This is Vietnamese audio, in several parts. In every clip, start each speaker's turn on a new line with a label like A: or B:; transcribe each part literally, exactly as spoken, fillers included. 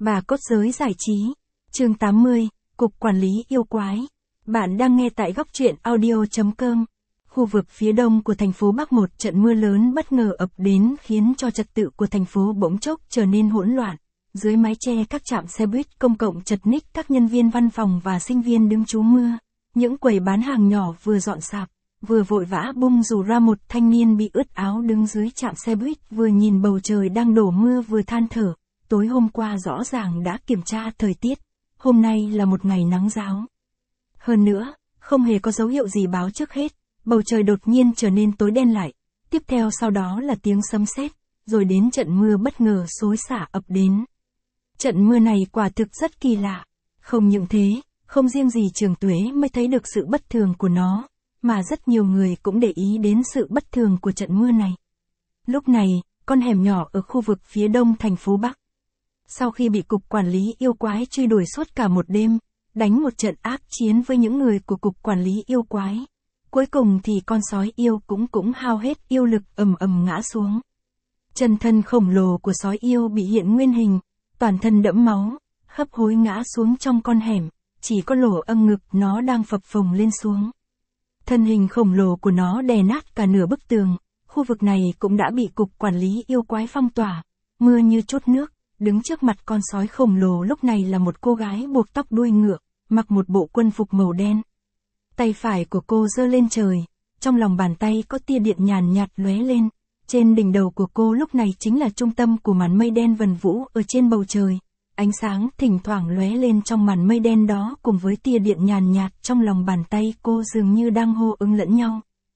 A: Bà cốt giới giải trí. Chương tám mươi, Cục Quản lý yêu quái. Bạn đang nghe tại góc truyện audio chấm com. Khu vực phía đông của thành phố Bắc, một trận mưa lớn bất ngờ ập đến khiến cho trật tự của thành phố bỗng chốc trở nên hỗn loạn. Dưới mái che các trạm xe buýt công cộng chật ních các nhân viên văn phòng và sinh viên đứng trú mưa. Những quầy bán hàng nhỏ vừa dọn sạp, vừa vội vã bung dù ra. Một thanh niên bị ướt áo đứng dưới trạm xe buýt vừa nhìn bầu trời đang đổ mưa vừa than thở. Tối hôm qua rõ ràng đã kiểm tra thời tiết, hôm nay là một ngày nắng ráo. Hơn nữa, không hề có dấu hiệu gì báo trước hết, bầu trời đột nhiên trở nên tối đen lại, tiếp theo sau đó là tiếng sấm sét, rồi đến trận mưa bất ngờ xối xả ập đến. Trận mưa này quả thực rất kỳ lạ, không những thế, không riêng gì Trường Tuế mới thấy được sự bất thường của nó, mà rất nhiều người cũng để ý đến sự bất thường của trận mưa này. Lúc này, con hẻm nhỏ ở khu vực phía đông thành phố Bắc, sau khi bị Cục Quản lý yêu quái truy đuổi suốt cả một đêm, đánh một trận ác chiến với những người của Cục Quản lý yêu quái, cuối cùng thì con sói yêu cũng cũng hao hết yêu lực ầm ầm ngã xuống. Chân thân khổng lồ của sói yêu bị hiện nguyên hình, toàn thân đẫm máu, hấp hối ngã xuống trong con hẻm, chỉ có lỗ âm ngực nó đang phập phồng lên xuống. Thân hình khổng lồ của nó đè nát cả nửa bức tường, khu vực này cũng đã bị Cục Quản lý yêu quái phong tỏa, mưa như trút nước. Đứng trước mặt con sói khổng lồ lúc này là một cô gái buộc tóc đuôi ngựa, mặc một bộ quân phục màu đen. Tay phải của cô giơ lên trời, trong lòng bàn tay có tia điện nhàn nhạt lóe lên. Trên đỉnh đầu của cô lúc này chính là trung tâm của màn mây đen vần vũ ở trên bầu trời. Ánh sáng thỉnh thoảng lóe lên trong màn mây đen đó cùng với tia điện nhàn nhạt trong lòng bàn tay cô dường như đang hô ứng lẫn nhau.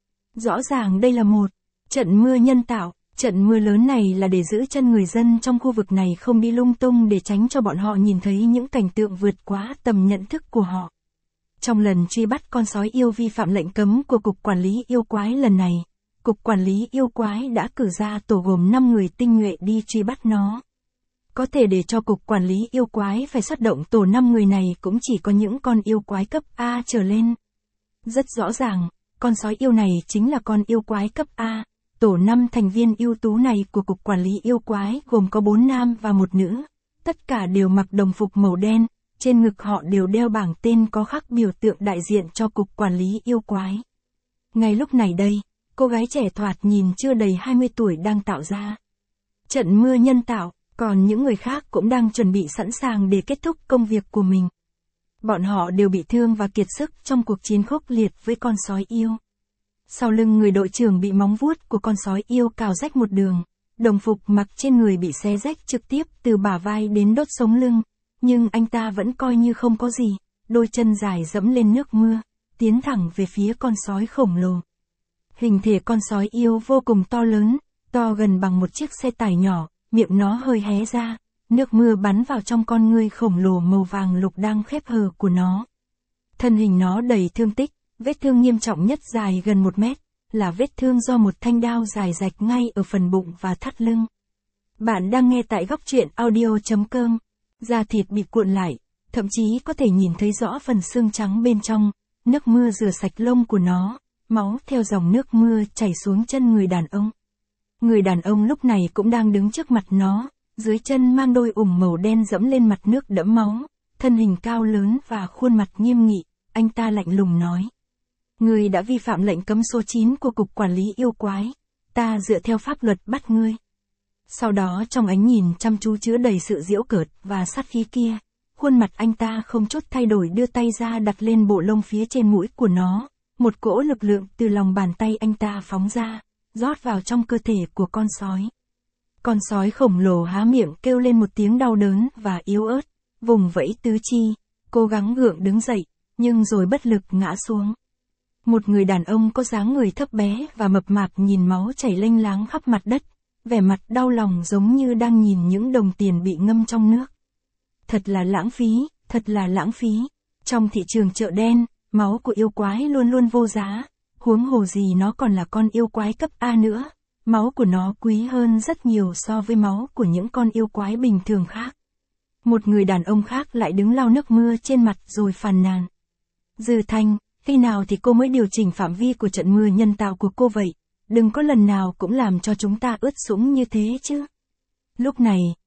A: Rõ ràng đây là một trận mưa nhân tạo. Trận mưa lớn này là để giữ chân người dân trong khu vực này không đi lung tung để tránh cho bọn họ nhìn thấy những cảnh tượng vượt quá tầm nhận thức của họ. Trong lần truy bắt con sói yêu vi phạm lệnh cấm của Cục Quản lý yêu quái lần này, Cục Quản lý yêu quái đã cử ra tổ gồm năm người tinh nhuệ đi truy bắt nó. Có thể để cho Cục Quản lý yêu quái phải xuất động tổ năm người này cũng chỉ có những con yêu quái cấp A trở lên. Rất rõ ràng, con sói yêu này chính là con yêu quái cấp A. Tổ năm thành viên ưu tú này của Cục Quản lý yêu quái gồm có bốn nam và một nữ, tất cả đều mặc đồng phục màu đen, trên ngực họ đều đeo bảng tên có khắc biểu tượng đại diện cho Cục Quản lý yêu quái. Ngay lúc này đây, cô gái trẻ thoạt nhìn chưa đầy hai mươi tuổi đang tạo ra trận mưa nhân tạo, còn những người khác cũng đang chuẩn bị sẵn sàng để kết thúc công việc của mình. Bọn họ đều bị thương và kiệt sức trong cuộc chiến khốc liệt với con sói yêu. Sau lưng người đội trưởng bị móng vuốt của con sói yêu cào rách một đường, đồng phục mặc trên người bị xé rách trực tiếp từ bả vai đến đốt sống lưng, nhưng anh ta vẫn coi như không có gì, đôi chân dài dẫm lên nước mưa, tiến thẳng về phía con sói khổng lồ. Hình thể con sói yêu vô cùng to lớn, to gần bằng một chiếc xe tải nhỏ, miệng nó hơi hé ra, nước mưa bắn vào trong con ngươi khổng lồ màu vàng lục đang khép hờ của nó. Thân hình nó đầy thương tích. Vết thương nghiêm trọng nhất dài gần một mét, là vết thương do một thanh đao dài rạch ngay ở phần bụng và thắt lưng. Bạn đang nghe tại góc truyện audio chấm com. Da thịt bị cuộn lại, thậm chí có thể nhìn thấy rõ phần xương trắng bên trong, nước mưa rửa sạch lông của nó, máu theo dòng nước mưa chảy xuống chân người đàn ông. Người đàn ông lúc này cũng đang đứng trước mặt nó, dưới chân mang đôi ủng màu đen dẫm lên mặt nước đẫm máu, thân hình cao lớn và khuôn mặt nghiêm nghị, anh ta lạnh lùng nói. Ngươi đã vi phạm lệnh cấm số chín của Cục Quản lý yêu quái, ta dựa theo pháp luật bắt ngươi. Sau đó trong ánh nhìn chăm chú chứa đầy sự giễu cợt và sát khí kia, khuôn mặt anh ta không chút thay đổi đưa tay ra đặt lên bộ lông phía trên mũi của nó, một cỗ lực lượng từ lòng bàn tay anh ta phóng ra, rót vào trong cơ thể của con sói. Con sói khổng lồ há miệng kêu lên một tiếng đau đớn và yếu ớt, vùng vẫy tứ chi, cố gắng gượng đứng dậy, nhưng rồi bất lực ngã xuống. Một người đàn ông có dáng người thấp bé và mập mạp nhìn máu chảy lênh láng khắp mặt đất, vẻ mặt đau lòng giống như đang nhìn những đồng tiền bị ngâm trong nước. Thật là lãng phí, thật là lãng phí. Trong thị trường chợ đen, máu của yêu quái luôn luôn vô giá, huống hồ gì nó còn là con yêu quái cấp A nữa. Máu của nó quý hơn rất nhiều so với máu của những con yêu quái bình thường khác. Một người đàn ông khác lại đứng lau nước mưa trên mặt rồi phàn nàn. Dư Thanh, khi nào thì cô mới điều chỉnh phạm vi của trận mưa nhân tạo của cô vậy? Đừng có lần nào cũng làm cho chúng ta ướt sũng như thế chứ. Lúc này,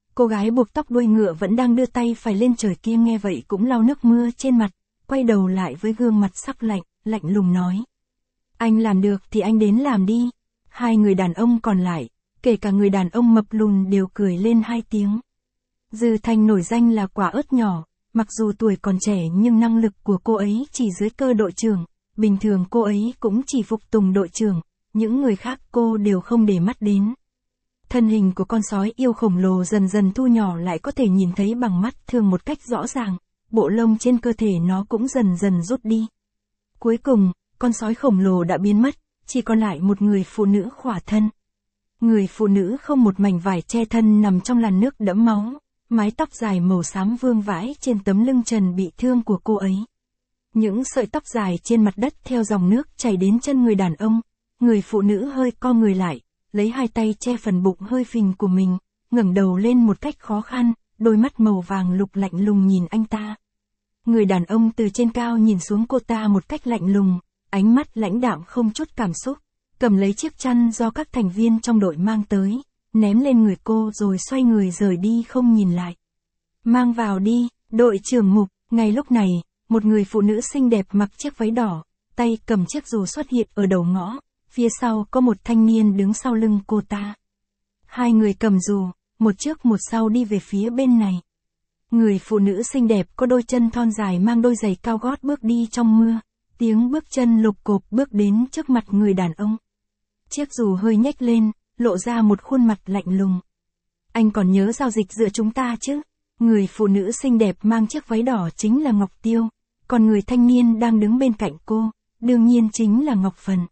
A: Cô gái buộc tóc đuôi ngựa vẫn đang đưa tay phải lên trời kia nghe vậy cũng lau nước mưa trên mặt, quay đầu lại với gương mặt sắc lạnh, lạnh lùng nói. Anh làm được thì anh đến làm đi. Hai người đàn ông còn lại, kể cả người đàn ông mập lùn đều cười lên hai tiếng. Dư Thanh nổi danh là quả ớt nhỏ, mặc dù tuổi còn trẻ nhưng năng lực của cô ấy chỉ dưới cơ đội trưởng, bình thường cô ấy cũng chỉ phục tùng đội trưởng, những người khác cô đều không để mắt đến. Thân hình của con sói yêu khổng lồ dần dần thu nhỏ lại có thể nhìn thấy bằng mắt thường một cách rõ ràng, bộ lông trên cơ thể nó cũng dần dần rút đi. Cuối cùng, con sói khổng lồ đã biến mất, chỉ còn lại một người phụ nữ khỏa thân. Người phụ nữ không một mảnh vải che thân nằm trong làn nước đẫm máu, mái tóc dài màu xám vương vãi trên tấm lưng trần bị thương của cô ấy. Những sợi tóc dài trên mặt đất theo dòng nước chảy đến chân người đàn ông, người phụ nữ hơi co người lại, lấy hai tay che phần bụng hơi phình của mình, ngẩng đầu lên một cách khó khăn, đôi mắt màu vàng lục lạnh lùng nhìn anh ta. Người đàn ông từ trên cao nhìn xuống cô ta một cách lạnh lùng, ánh mắt lãnh đạm không chút cảm xúc, cầm lấy chiếc chăn do các thành viên trong đội mang tới, ném lên người cô rồi xoay người rời đi không nhìn lại. Mang vào đi, đội trưởng Mục. Ngay lúc này, một người phụ nữ xinh đẹp mặc chiếc váy đỏ, tay cầm chiếc dù xuất hiện ở đầu ngõ, phía sau có một thanh niên đứng sau lưng cô ta. Hai người cầm dù, một trước một sau đi về phía bên này. Người phụ nữ xinh đẹp có đôi chân thon dài mang đôi giày cao gót bước đi trong mưa, tiếng bước chân lục cộp bước đến trước mặt người đàn ông. Chiếc dù hơi nhếch lên, lộ ra một khuôn mặt lạnh lùng. Anh còn nhớ giao dịch giữa chúng ta chứ? Người phụ nữ xinh đẹp mang chiếc váy đỏ chính là Ngọc Tiêu, còn người thanh niên đang đứng bên cạnh cô, đương nhiên chính là Ngọc Phần.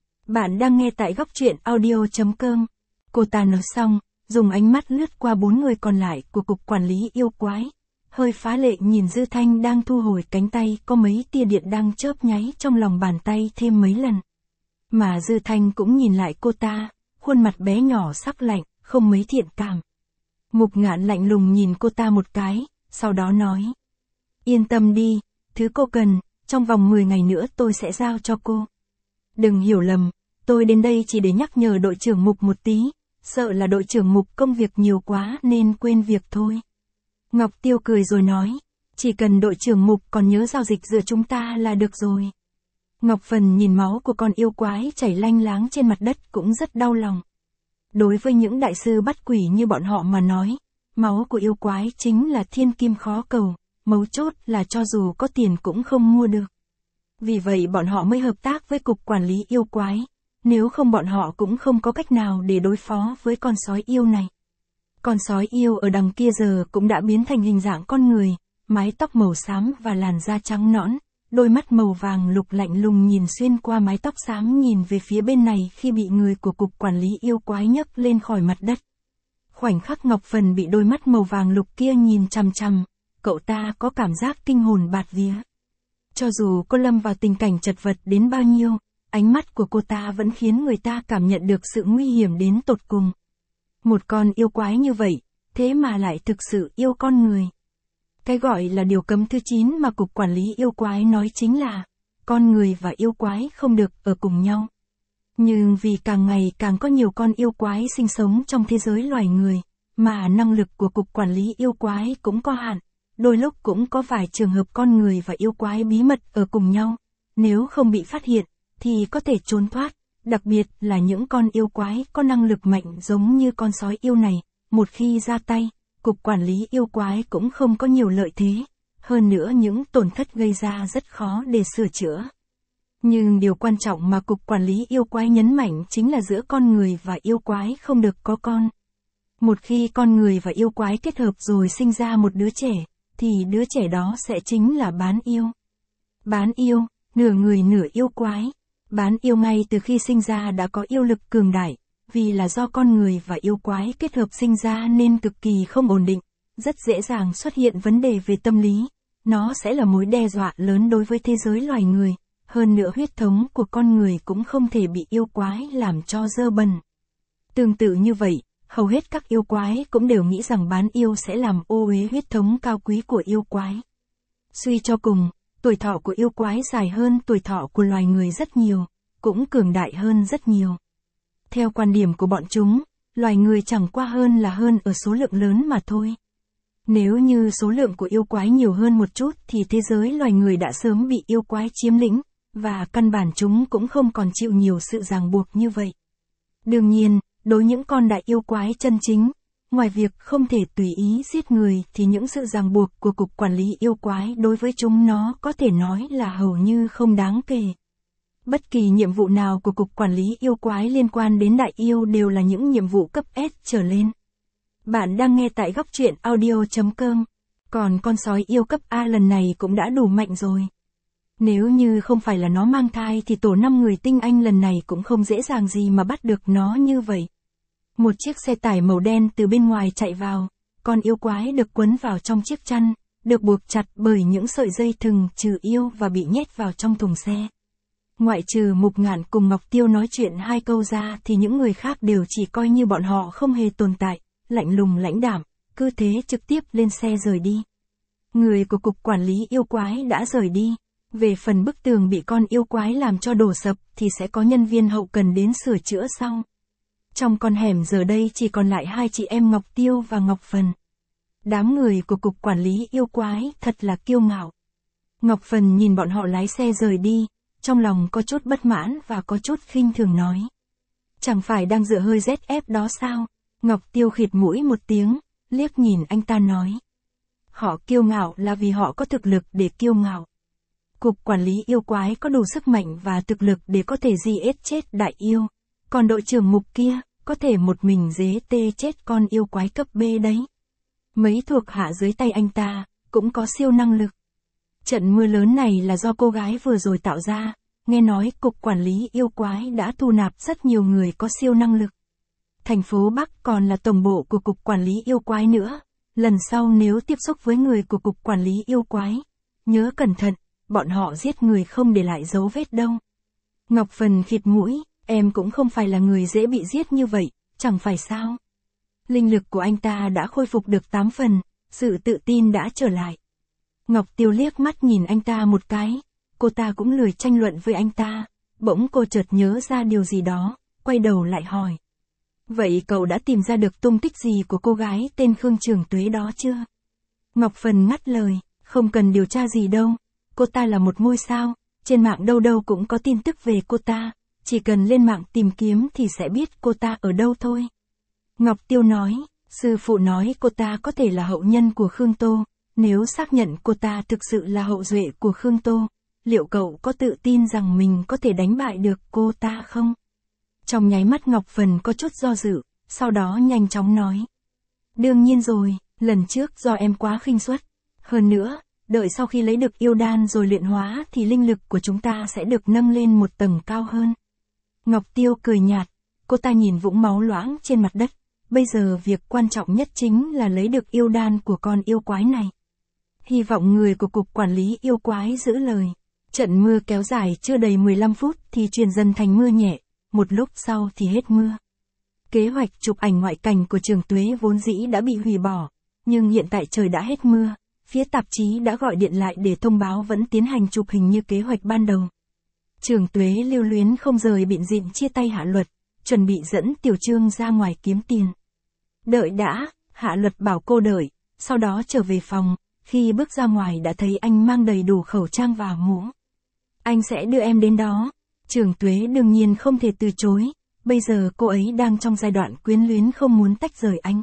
A: Bạn đang nghe tại góc truyện audio chấm com. Cô ta nói xong, dùng ánh mắt lướt qua bốn người còn lại của cục quản lý yêu quái, hơi phá lệ nhìn Dư Thanh đang thu hồi cánh tay có mấy tia điện đang chớp nháy trong lòng bàn tay thêm mấy lần. Mà Dư Thanh cũng nhìn lại cô ta, khuôn mặt bé nhỏ sắc lạnh, không mấy thiện cảm. Mục Ngạn lạnh lùng nhìn cô ta một cái, sau đó nói. Yên tâm đi, thứ cô cần, trong vòng mười ngày nữa tôi sẽ giao cho cô. Đừng hiểu lầm, tôi đến đây chỉ để nhắc nhở đội trưởng Mục một tí, sợ là đội trưởng Mục công việc nhiều quá nên quên việc thôi. Ngọc Tiêu cười rồi nói, chỉ cần đội trưởng Mục còn nhớ giao dịch giữa chúng ta là được rồi. Ngọc Phần nhìn máu của con yêu quái chảy lanh láng trên mặt đất cũng rất đau lòng. Đối với những đại sư bắt quỷ như bọn họ mà nói, máu của yêu quái chính là thiên kim khó cầu, mấu chốt là cho dù có tiền cũng không mua được. Vì vậy bọn họ mới hợp tác với cục quản lý yêu quái, nếu không bọn họ cũng không có cách nào để đối phó với con sói yêu này. Con sói yêu ở đằng kia giờ cũng đã biến thành hình dạng con người, mái tóc màu xám và làn da trắng nõn, đôi mắt màu vàng lục lạnh lùng nhìn xuyên qua mái tóc xám nhìn về phía bên này khi bị người của cục quản lý yêu quái nhấc lên khỏi mặt đất. Khoảnh khắc Ngọc Phần bị đôi mắt màu vàng lục kia nhìn chằm chằm, cậu ta có cảm giác kinh hồn bạt vía. Cho dù cô lâm vào tình cảnh chật vật đến bao nhiêu, ánh mắt của cô ta vẫn khiến người ta cảm nhận được sự nguy hiểm đến tột cùng. Một con yêu quái như vậy, thế mà lại thực sự yêu con người. Cái gọi là điều cấm thứ chín mà cục quản lý yêu quái nói chính là, con người và yêu quái không được ở cùng nhau. Nhưng vì càng ngày càng có nhiều con yêu quái sinh sống trong thế giới loài người, mà năng lực của cục quản lý yêu quái cũng có hạn, đôi lúc cũng có vài trường hợp con người và yêu quái bí mật ở cùng nhau, nếu không bị phát hiện, thì có thể trốn thoát, đặc biệt là những con yêu quái có năng lực mạnh giống như con sói yêu này, một khi ra tay, cục quản lý yêu quái cũng không có nhiều lợi thế, hơn nữa những tổn thất gây ra rất khó để sửa chữa. Nhưng điều quan trọng mà cục quản lý yêu quái nhấn mạnh chính là giữa con người và yêu quái không được có con. Một khi con người và yêu quái kết hợp rồi sinh ra một đứa trẻ, thì đứa trẻ đó sẽ chính là bán yêu. Bán yêu, nửa người nửa yêu quái. Bán yêu ngay từ khi sinh ra đã có yêu lực cường đại, vì là do con người và yêu quái kết hợp sinh ra nên cực kỳ không ổn định, rất dễ dàng xuất hiện vấn đề về tâm lý. Nó sẽ là mối đe dọa lớn đối với thế giới loài người, hơn nữa huyết thống của con người cũng không thể bị yêu quái làm cho dơ bẩn. Tương tự như vậy, hầu hết các yêu quái cũng đều nghĩ rằng bán yêu sẽ làm ô uế huyết thống cao quý của yêu quái. Suy cho cùng, tuổi thọ của yêu quái dài hơn tuổi thọ của loài người rất nhiều, cũng cường đại hơn rất nhiều. Theo quan điểm của bọn chúng, loài người chẳng qua hơn là hơn ở số lượng lớn mà thôi. Nếu như số lượng của yêu quái nhiều hơn một chút thì thế giới loài người đã sớm bị yêu quái chiếm lĩnh, và căn bản chúng cũng không còn chịu nhiều sự ràng buộc như vậy. Đương nhiên, đối những con đại yêu quái chân chính, ngoài việc không thể tùy ý giết người thì những sự ràng buộc của Cục Quản lý Yêu Quái đối với chúng nó có thể nói là hầu như không đáng kể. Bất kỳ nhiệm vụ nào của Cục Quản lý Yêu Quái liên quan đến đại yêu đều là những nhiệm vụ cấp S trở lên. Bạn đang nghe tại góc truyện audio chấm com. Còn con sói yêu cấp A lần này cũng đã đủ mạnh rồi. Nếu như không phải là nó mang thai thì tổ năm người tinh anh lần này cũng không dễ dàng gì mà bắt được nó như vậy. Một chiếc xe tải màu đen từ bên ngoài chạy vào, con yêu quái được quấn vào trong chiếc chăn, được buộc chặt bởi những sợi dây thừng trừ yêu và bị nhét vào trong thùng xe. Ngoại trừ Mục Ngạn cùng Ngọc Tiêu nói chuyện hai câu ra thì những người khác đều chỉ coi như bọn họ không hề tồn tại, lạnh lùng lãnh đạm, cứ thế trực tiếp lên xe rời đi. Người của Cục Quản lý Yêu Quái đã rời đi. Về phần bức tường bị con yêu quái làm cho đổ sập thì sẽ có nhân viên hậu cần đến sửa chữa sau. Trong con hẻm giờ đây chỉ còn lại hai chị em Ngọc Tiêu và Ngọc Phần. Đám người của Cục Quản lý Yêu Quái thật là kiêu ngạo. Ngọc Phần nhìn bọn họ lái xe rời đi, trong lòng có chút bất mãn và có chút khinh thường nói. Chẳng phải đang dựa hơi rét ép đó sao? Ngọc Tiêu khịt mũi một tiếng, liếc nhìn anh ta nói. Họ kiêu ngạo là vì họ có thực lực để kiêu ngạo. Cục Quản lý Yêu Quái có đủ sức mạnh và thực lực để có thể di ết chết đại yêu. Còn đội trưởng Mục kia, có thể một mình dế tê chết con yêu quái cấp B đấy. Mấy thuộc hạ dưới tay anh ta, cũng có siêu năng lực. Trận mưa lớn này là do cô gái vừa rồi tạo ra, nghe nói Cục Quản lý Yêu Quái đã thu nạp rất nhiều người có siêu năng lực. Thành phố Bắc còn là tổng bộ của Cục Quản lý Yêu Quái nữa, lần sau nếu tiếp xúc với người của Cục Quản lý Yêu Quái, nhớ cẩn thận, bọn họ giết người không để lại dấu vết đâu. Ngọc Phần khịt mũi, em cũng không phải là người dễ bị giết như vậy, chẳng phải sao. Linh lực của anh ta đã khôi phục được tám phần, sự tự tin đã trở lại. Ngọc Tiêu liếc mắt nhìn anh ta một cái, cô ta cũng lười tranh luận với anh ta, bỗng cô chợt nhớ ra điều gì đó, quay đầu lại hỏi. Vậy cậu đã tìm ra được tung tích gì của cô gái tên Khương Trường Tuế đó chưa? Ngọc Phần ngắt lời, không cần điều tra gì đâu, cô ta là một ngôi sao, trên mạng đâu đâu cũng có tin tức về cô ta, chỉ cần lên mạng tìm kiếm thì sẽ biết cô ta ở đâu thôi. Ngọc Tiêu nói, sư phụ nói cô ta có thể là hậu nhân của Khương Tô, nếu xác nhận cô ta thực sự là hậu duệ của Khương Tô, liệu cậu có tự tin rằng mình có thể đánh bại được cô ta không? Trong nháy mắt Ngọc Phần có chút do dự, sau đó nhanh chóng nói. Đương nhiên rồi, lần trước do em quá khinh suất. Hơn nữa, đợi sau khi lấy được yêu đan rồi luyện hóa thì linh lực của chúng ta sẽ được nâng lên một tầng cao hơn. Ngọc Tiêu cười nhạt, cô ta nhìn vũng máu loãng trên mặt đất. Bây giờ việc quan trọng nhất chính là lấy được yêu đan của con yêu quái này. Hy vọng người của Cục Quản lý Yêu Quái giữ lời. Trận mưa kéo dài chưa đầy mười lăm phút thì chuyển dần thành mưa nhẹ, một lúc sau thì hết mưa. Kế hoạch chụp ảnh ngoại cảnh của Trường Tuế vốn dĩ đã bị hủy bỏ, nhưng hiện tại trời đã hết mưa, phía tạp chí đã gọi điện lại để thông báo vẫn tiến hành chụp hình như kế hoạch ban đầu. Trường Tuế lưu luyến không rời bịn dịn chia tay Hạ Luật, chuẩn bị dẫn Tiểu Trương ra ngoài kiếm tiền. Đợi đã, Hạ Luật bảo cô đợi, sau đó trở về phòng, khi bước ra ngoài đã thấy anh mang đầy đủ khẩu trang và mũ. Anh sẽ đưa em đến đó. Trường Tuế đương nhiên không thể từ chối, bây giờ cô ấy đang trong giai đoạn quyến luyến không muốn tách rời anh.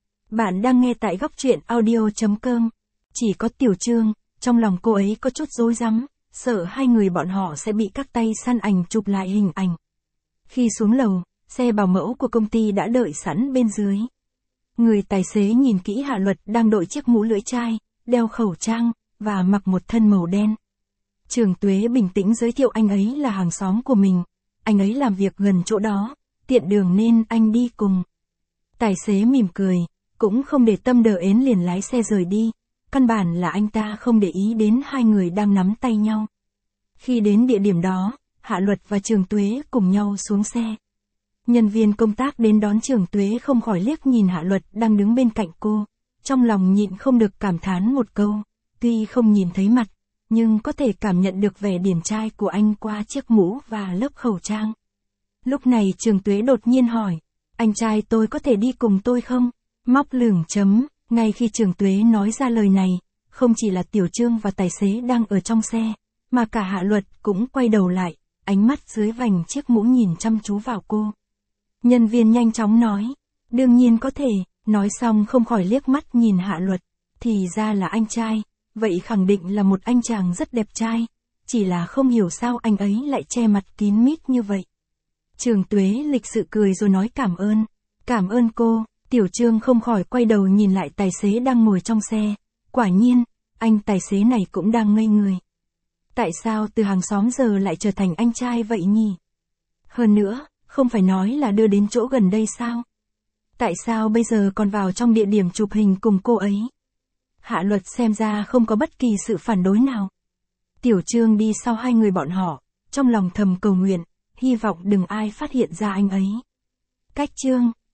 A: Bạn đang nghe tại góc truyện audio chấm com. Chỉ có Tiểu Trương, trong lòng cô ấy có chút rối rắm, sợ hai người bọn họ sẽ bị các tay săn ảnh chụp lại hình ảnh. Khi xuống lầu, xe bảo mẫu của công ty đã đợi sẵn bên dưới. Người tài xế nhìn kỹ Hạ Luật đang đội chiếc mũ lưỡi chai, đeo khẩu trang, và mặc một thân màu đen. Trường Tuế bình tĩnh giới thiệu anh ấy là hàng xóm của mình, anh ấy làm việc gần chỗ đó, tiện đường nên anh đi cùng. Tài xế mỉm cười, cũng không để tâm đờ ến liền lái xe rời đi, căn bản là anh ta không để ý đến hai người đang nắm tay nhau. Khi đến địa điểm đó, Hạ Luật và Trường Tuế cùng nhau xuống xe. Nhân viên công tác đến đón Trường Tuế không khỏi liếc nhìn Hạ Luật đang đứng bên cạnh cô, trong lòng nhịn không được cảm thán một câu, tuy không nhìn thấy mặt, nhưng có thể cảm nhận được vẻ điển trai của anh qua chiếc mũ và lớp khẩu trang. Lúc này Trường Tuế đột nhiên hỏi, anh trai tôi có thể đi cùng tôi không? Móc lửng chấm, ngay khi Trường Tuế nói ra lời này, không chỉ là Tiểu Trương và tài xế đang ở trong xe, mà cả Hạ Luật cũng quay đầu lại, ánh mắt dưới vành chiếc mũ nhìn chăm chú vào cô. Nhân viên nhanh chóng nói, đương nhiên có thể, nói xong không khỏi liếc mắt nhìn Hạ Luật, thì ra là anh trai, vậy khẳng định là một anh chàng rất đẹp trai, chỉ là không hiểu sao anh ấy lại che mặt kín mít như vậy. Trường Tuế lịch sự cười rồi nói cảm ơn, cảm ơn cô. Tiểu Trương không khỏi quay đầu nhìn lại tài xế đang ngồi trong xe, quả nhiên, anh tài xế này cũng đang ngây người. Tại sao từ hàng xóm giờ lại trở thành anh trai vậy nhỉ? Hơn nữa, không phải nói là đưa đến chỗ gần đây sao? Tại sao bây giờ còn vào trong địa điểm chụp hình cùng cô ấy? Hạ Luật xem ra không có bất kỳ sự phản đối nào. Tiểu Trương đi sau hai người bọn họ, trong lòng thầm cầu nguyện, hy vọng đừng ai phát hiện ra anh ấy. Cách chương